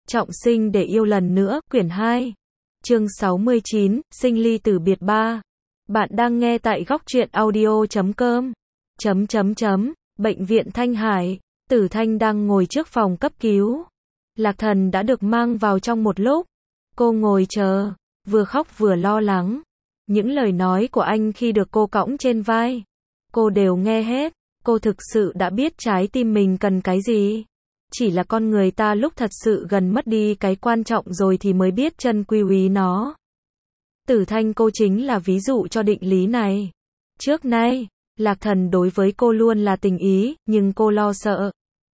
Trọng sinh để yêu lần nữa, quyển 2. Chương 69, sinh ly tử biệt 3. Bạn đang nghe tại góc truyện audio.com. Bệnh viện Thanh Hải, Tử Thanh đang ngồi trước phòng cấp cứu. Lạc Thần đã được mang vào trong một lúc. Cô ngồi chờ, vừa khóc vừa lo lắng. Những lời nói của anh khi được cô cõng trên vai, cô đều nghe hết. Cô thực sự đã biết trái tim mình cần cái gì. Chỉ là con người ta lúc thật sự gần mất đi cái quan trọng rồi thì mới biết trân quý nó. Tử Thanh cô chính là ví dụ cho định lý này. Trước nay, Lạc Thần đối với cô luôn là tình ý, nhưng cô lo sợ.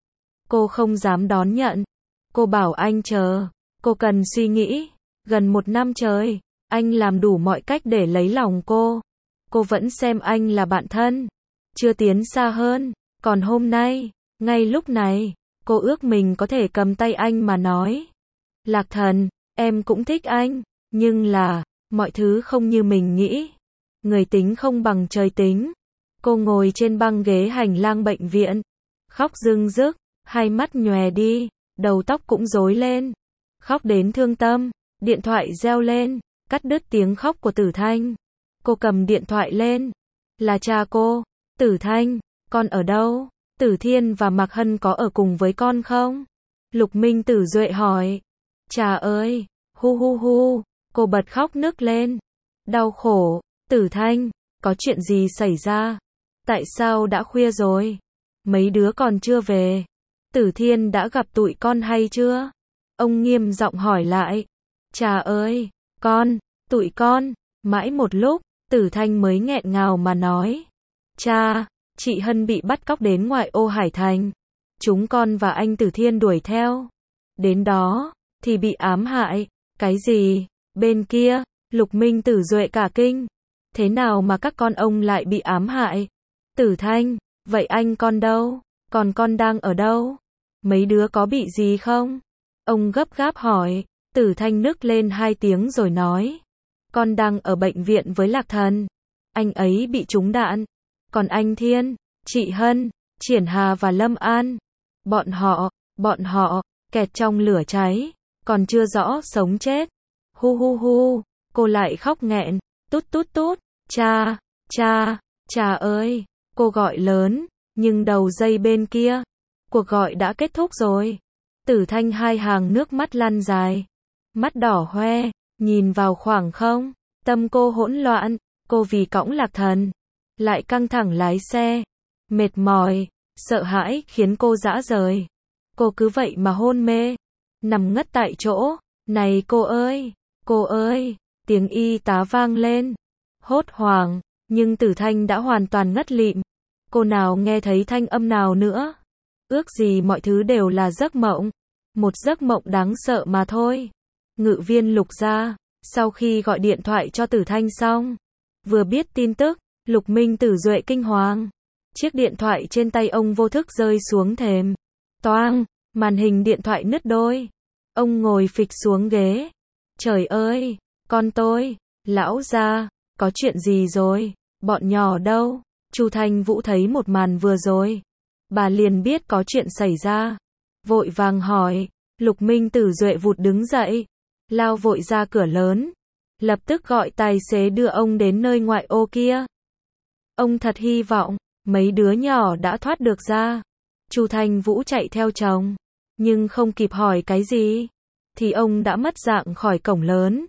Cô không dám đón nhận. Cô bảo anh chờ. Cô cần suy nghĩ. Gần 1 năm trời, anh làm đủ mọi cách để lấy lòng cô. Cô vẫn xem anh là bạn thân. Chưa tiến xa hơn. Còn hôm nay, ngay lúc này, cô ước mình có thể cầm tay anh mà nói. Lạc Thần, em cũng thích anh, nhưng là, mọi thứ không như mình nghĩ. Người tính không bằng trời tính. Cô ngồi trên băng ghế hành lang bệnh viện, khóc rưng rức, hai mắt nhòe đi, đầu tóc cũng rối lên. Khóc đến thương tâm, điện thoại reo lên, cắt đứt tiếng khóc của Tử Thanh. Cô cầm điện thoại lên. Là cha cô. Tử Thanh, con ở đâu? Tử Thiên và Mạc Hân có ở cùng với con không? Lục Minh Tử Duệ hỏi. Cha ơi, hu hu hu, cô bật khóc nức lên. Đau khổ, Tử Thanh, có chuyện gì xảy ra? Tại sao đã khuya rồi? Mấy đứa còn chưa về. Tử Thiên đã gặp tụi con hay chưa? Ông nghiêm giọng hỏi lại. Cha ơi, tụi con, mãi một lúc, Tử Thanh mới nghẹn ngào mà nói. Cha, chị Hân bị bắt cóc đến ngoại ô Hải Thành. Chúng con và anh Tử Thiên đuổi theo. Đến đó, thì bị ám hại. Cái gì? Bên kia, Lục Minh Tử Duệ cả kinh. Thế nào mà các con ông lại bị ám hại? Tử Thanh, vậy anh con đâu? Còn con đang ở đâu? Mấy đứa có bị gì không? Ông gấp gáp hỏi. Tử Thanh nức lên 2 tiếng rồi nói. Con đang ở bệnh viện với Lạc Thần. Anh ấy bị trúng đạn. Còn anh Thiên, chị Hân, Triển Hà và Lâm An, bọn họ, kẹt trong lửa cháy, còn chưa rõ sống chết. Hu hu hu, cô lại khóc nghẹn, tút tút tút, cha ơi, cô gọi lớn, nhưng đầu dây bên kia, cuộc gọi đã kết thúc rồi. Tử Thanh 2 hàng nước mắt lăn dài, mắt đỏ hoe, nhìn vào khoảng không, tâm cô hỗn loạn, cô vì cõng Lạc Thần. Lại căng thẳng lái xe, mệt mỏi, sợ hãi khiến cô rã rời. Cô cứ vậy mà hôn mê, nằm ngất tại chỗ. Này cô ơi, tiếng y tá vang lên. Hốt hoảng, nhưng Tử Thanh đã hoàn toàn ngất lịm. Cô nào nghe thấy thanh âm nào nữa. Ước gì mọi thứ đều là giấc mộng. Một giấc mộng đáng sợ mà thôi. Ngự viên Lục gia, sau khi gọi điện thoại cho Tử Thanh xong, vừa biết tin tức, Lục Minh Tử Duệ kinh hoàng. Chiếc điện thoại trên tay ông vô thức rơi xuống thềm. Toang, màn hình điện thoại nứt đôi. Ông ngồi phịch xuống ghế. Trời ơi, con tôi, lão gia, có chuyện gì rồi? Bọn nhỏ đâu? Chu Thanh Vũ thấy một màn vừa rồi, bà liền biết có chuyện xảy ra. Vội vàng hỏi. Lục Minh Tử Duệ vụt đứng dậy, lao vội ra cửa lớn, lập tức gọi tài xế đưa ông đến nơi ngoại ô kia. Ông thật hy vọng mấy đứa nhỏ đã thoát được ra. Chu Thanh Vũ chạy theo chồng, nhưng không kịp hỏi cái gì, thì ông đã mất dạng khỏi cổng lớn.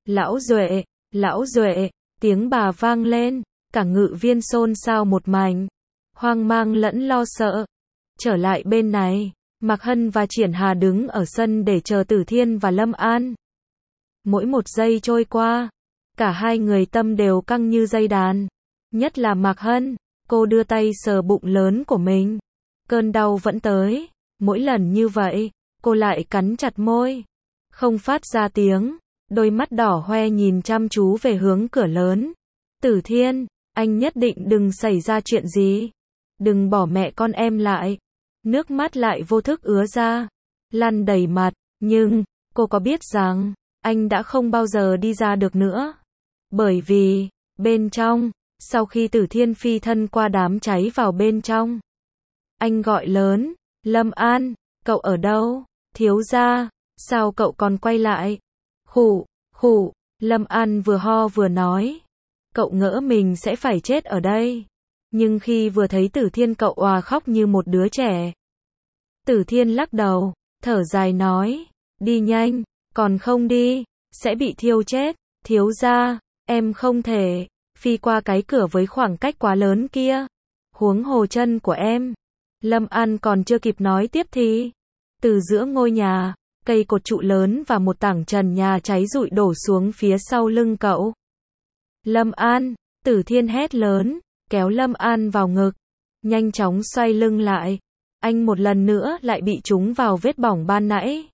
Lão Duệ, tiếng bà vang lên, cả ngự viên xôn xao một mảnh, hoang mang lẫn lo sợ. Trở lại bên này, Mạc Hân và Triển Hà đứng ở sân để chờ Tử Thiên và Lâm An. Mỗi một giây trôi qua, cả hai người tâm đều căng như dây đàn. Nhất là Mạc Hân, cô đưa tay sờ bụng lớn của mình. Cơn đau vẫn tới. Mỗi lần như vậy, cô lại cắn chặt môi, không phát ra tiếng. Đôi mắt đỏ hoe nhìn chăm chú về hướng cửa lớn. Tử Thiên, anh nhất định đừng xảy ra chuyện gì. Đừng bỏ mẹ con em lại. Nước mắt lại vô thức ứa ra, lăn đầy mặt. Nhưng, cô có biết rằng, anh đã không bao giờ đi ra được nữa. Bởi vì, bên trong, sau khi Tử Thiên phi thân qua đám cháy vào bên trong, anh gọi lớn. Lâm An, cậu ở đâu? Thiếu gia, sao cậu còn quay lại? Khụ, khụ, Lâm An vừa ho vừa nói. Cậu ngỡ mình sẽ phải chết ở đây. Nhưng khi vừa thấy Tử Thiên cậu òa khóc như một đứa trẻ. Tử Thiên lắc đầu, thở dài nói, đi nhanh, còn không đi, sẽ bị thiêu chết. Thiếu gia, em không thể phi qua cái cửa với khoảng cách quá lớn kia. Huống hồ chân của em. Lâm An còn chưa kịp nói tiếp thì từ giữa ngôi nhà, cây cột trụ lớn và một tảng trần nhà cháy rụi đổ xuống phía sau lưng cậu. Lâm An, Tử Thiên hét lớn, kéo Lâm An vào ngực, nhanh chóng xoay lưng lại. Anh một lần nữa lại bị trúng vào vết bỏng ban nãy.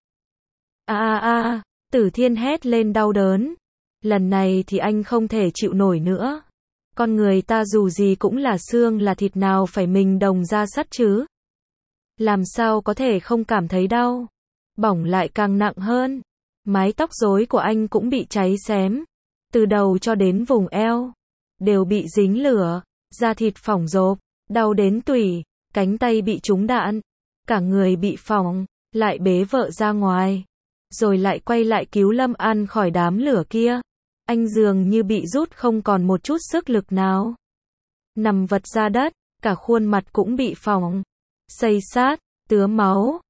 Tử Thiên hét lên đau đớn. Lần này thì anh không thể chịu nổi nữa. Con người ta dù gì cũng là xương là thịt, nào phải mình đồng ra sắt chứ. Làm sao có thể không cảm thấy đau. Bỏng lại càng nặng hơn. Mái tóc rối của anh cũng bị cháy xém. Từ đầu cho đến vùng eo đều bị dính lửa, da thịt phỏng rộp, đau đến tủy, cánh tay bị trúng đạn, cả người bị phỏng, lại bế vợ ra ngoài, rồi lại quay lại cứu Lâm An khỏi đám lửa kia. Anh dường như bị rút không còn một chút sức lực nào. Nằm vật ra đất, cả khuôn mặt cũng bị phỏng, xây xát, tứa máu.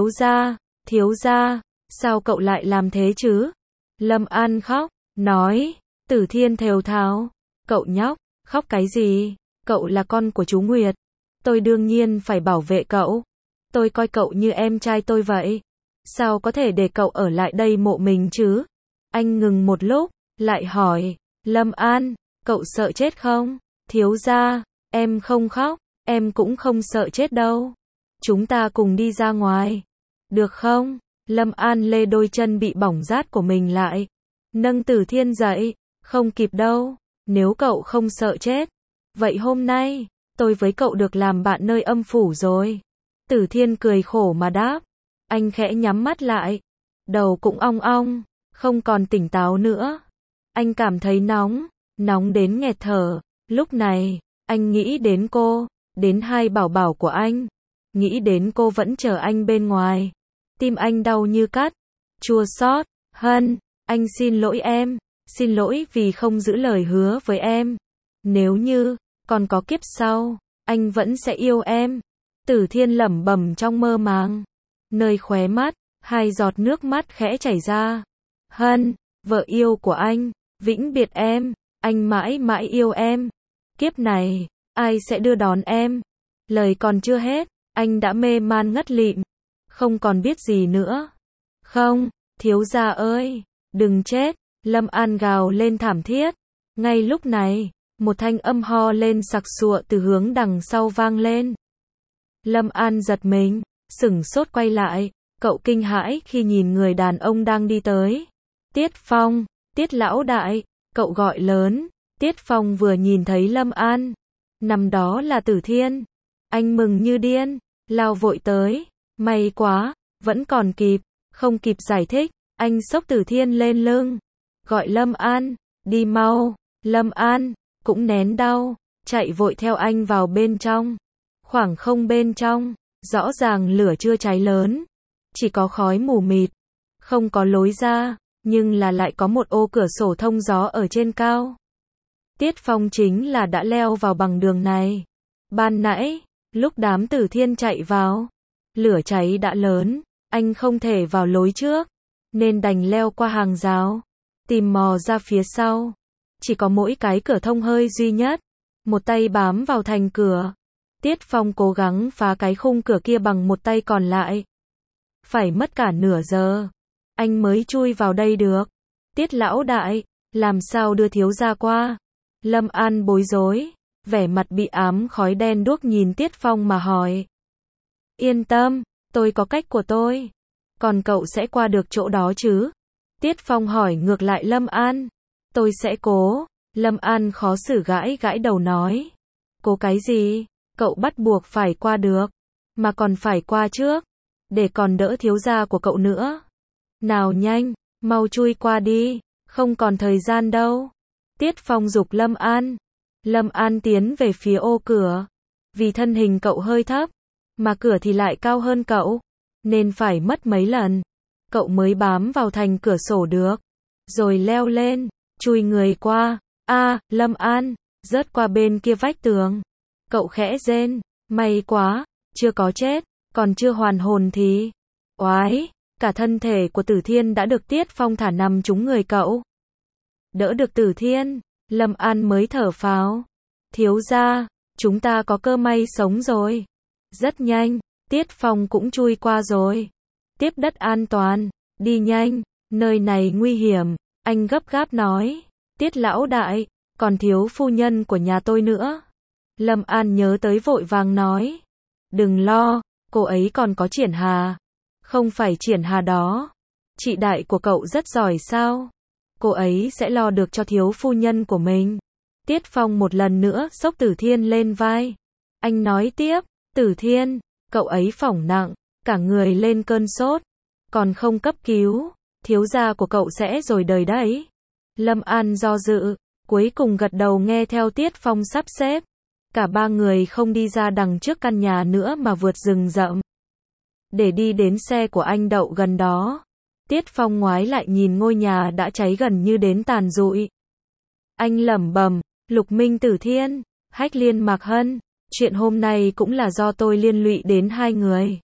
Thiếu gia, sao cậu lại làm thế chứ? Lâm An khóc, nói. Tử Thiên thều thào, cậu nhóc, khóc cái gì? Cậu là con của chú Nguyệt. Tôi đương nhiên phải bảo vệ cậu. Tôi coi cậu như em trai tôi vậy. Sao có thể để cậu ở lại đây mộ mình chứ? Anh ngừng một lúc, lại hỏi, Lâm An, cậu sợ chết không? Thiếu gia, em không khóc, em cũng không sợ chết đâu. Chúng ta cùng đi ra ngoài. Được không? Lâm An lê đôi chân bị bỏng rát của mình lại. Nâng Tử Thiên dậy. Không kịp đâu. Nếu cậu không sợ chết, vậy hôm nay, tôi với cậu được làm bạn nơi âm phủ rồi. Tử Thiên cười khổ mà đáp. Anh khẽ nhắm mắt lại. Đầu cũng ong ong, không còn tỉnh táo nữa. Anh cảm thấy nóng đến nghẹt thở. Lúc này, anh nghĩ đến cô, đến hai bảo bảo của anh. Nghĩ đến cô vẫn chờ anh bên ngoài. Tim anh đau như cắt, chua xót. Hân, anh xin lỗi em. Xin lỗi vì không giữ lời hứa với em. Nếu như còn có kiếp sau, anh vẫn sẽ yêu em. Tử Thiên lẩm bẩm trong mơ màng. Nơi khóe mắt, hai giọt nước mắt khẽ chảy ra. Hân, vợ yêu của anh, vĩnh biệt em. Anh mãi mãi yêu em. Kiếp này, ai sẽ đưa đón em? Lời còn chưa hết, anh đã mê man ngất lịm. Không còn biết gì nữa. Không, thiếu gia ơi, đừng chết. Lâm An gào lên thảm thiết. Ngay lúc này, một thanh âm ho lên sặc sụa từ hướng đằng sau vang lên. Lâm An giật mình, sửng sốt quay lại. Cậu kinh hãi khi nhìn người đàn ông đang đi tới. Tiết Phong, Tiết lão đại, cậu gọi lớn. Tiết Phong vừa nhìn thấy Lâm An, nằm đó là Tử Thiên. Anh mừng như điên, lao vội tới. May quá, vẫn còn kịp. Không kịp giải thích, anh xốc Tử Thiên lên lưng. Gọi Lâm An, đi mau. Lâm An cũng nén đau, chạy vội theo anh vào bên trong. Khoảng không bên trong, rõ ràng lửa chưa cháy lớn, chỉ có khói mù mịt, không có lối ra, nhưng lại có một ô cửa sổ thông gió ở trên cao. Tiết Phong chính là đã leo vào bằng đường này. Ban nãy, lúc đám Tử Thiên chạy vào, lửa cháy đã lớn, anh không thể vào lối trước, nên đành leo qua hàng rào, tìm mò ra phía sau. Chỉ có mỗi cái cửa thông hơi duy nhất, một tay bám vào thành cửa. Tiết Phong cố gắng phá cái khung cửa kia bằng một tay còn lại. Phải mất cả nửa giờ, anh mới chui vào đây được. Tiết lão đại, làm sao đưa thiếu gia qua? Lâm An bối rối, vẻ mặt bị ám khói đen đuốc nhìn Tiết Phong mà hỏi. Yên tâm, tôi có cách của tôi. Còn cậu sẽ qua được chỗ đó chứ? Tiết Phong hỏi ngược lại Lâm An. Tôi sẽ cố. Lâm An khó xử gãi gãi đầu nói. Cố cái gì? Cậu bắt buộc phải qua được. Mà còn phải qua trước. Để còn đỡ thiếu gia của cậu nữa. Nào nhanh, mau chui qua đi. Không còn thời gian đâu. Tiết Phong giục Lâm An. Lâm An tiến về phía ô cửa. Vì thân hình cậu hơi thấp, mà cửa thì lại cao hơn cậu, nên phải mất mấy lần. cậu mới bám vào thành cửa sổ được. Rồi leo lên, chui người qua. Lâm An, rớt qua bên kia vách tường. Cậu khẽ rên, may quá, chưa có chết, còn chưa hoàn hồn thì. Oái, cả thân thể của Tử Thiên đã được Tiết Phong thả nằm trúng người cậu. Đỡ được Tử Thiên, Lâm An mới thở phào. Thiếu gia, chúng ta có cơ may sống rồi. Rất nhanh, Tiết Phong cũng chui qua rồi. Tiếp đất an toàn, đi nhanh, nơi này nguy hiểm, anh gấp gáp nói. Tiết lão đại, còn thiếu phu nhân của nhà tôi nữa. Lâm An nhớ tới vội vàng nói. Đừng lo, cô ấy còn có Triển Hà. Không phải Triển Hà đó. Chị đại của cậu rất giỏi sao? Cô ấy sẽ lo được cho thiếu phu nhân của mình. Tiết Phong một lần nữa xốc Tử Thiên lên vai. Anh nói tiếp, Tử Thiên, cậu ấy phỏng nặng, cả người lên cơn sốt. Còn không cấp cứu, thiếu gia của cậu sẽ rồi đời đấy. Lâm An do dự, cuối cùng gật đầu nghe theo Tiết Phong sắp xếp. Cả ba người không đi ra đằng trước căn nhà nữa mà vượt rừng rậm. Để đi đến xe của anh đậu gần đó. Tiết Phong ngoái lại nhìn ngôi nhà đã cháy gần như đến tàn rụi. Anh lẩm bẩm, Lục Minh Tử Thiên, Hách Liên Mạc Hân, chuyện hôm nay cũng là do tôi liên lụy đến hai người.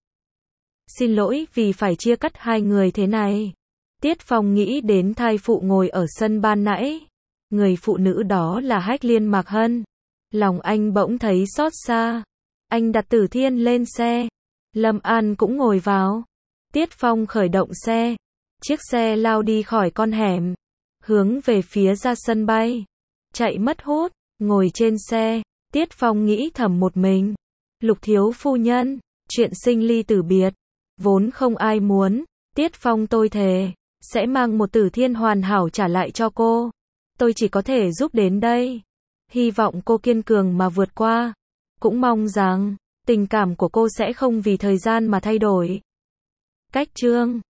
Xin lỗi vì phải chia cắt hai người thế này. Tiết Phong nghĩ đến thai phụ ngồi ở sân ban nãy. Người phụ nữ đó là Hách Liên Mạc Hân. Lòng anh bỗng thấy xót xa. Anh đặt Tử Thiên lên xe. Lâm An cũng ngồi vào. Tiết Phong khởi động xe. Chiếc xe lao đi khỏi con hẻm. Hướng về phía ra sân bay. Chạy mất hút. Ngồi trên xe. Tiết Phong nghĩ thầm một mình. Lục thiếu phu nhân. Chuyện sinh ly tử biệt. Vốn không ai muốn. Tiết Phong tôi thề. Sẽ mang một Tử Thiên hoàn hảo trả lại cho cô. Tôi chỉ có thể giúp đến đây. Hy vọng cô kiên cường mà vượt qua. Cũng mong rằng tình cảm của cô sẽ không vì thời gian mà thay đổi. Cách chương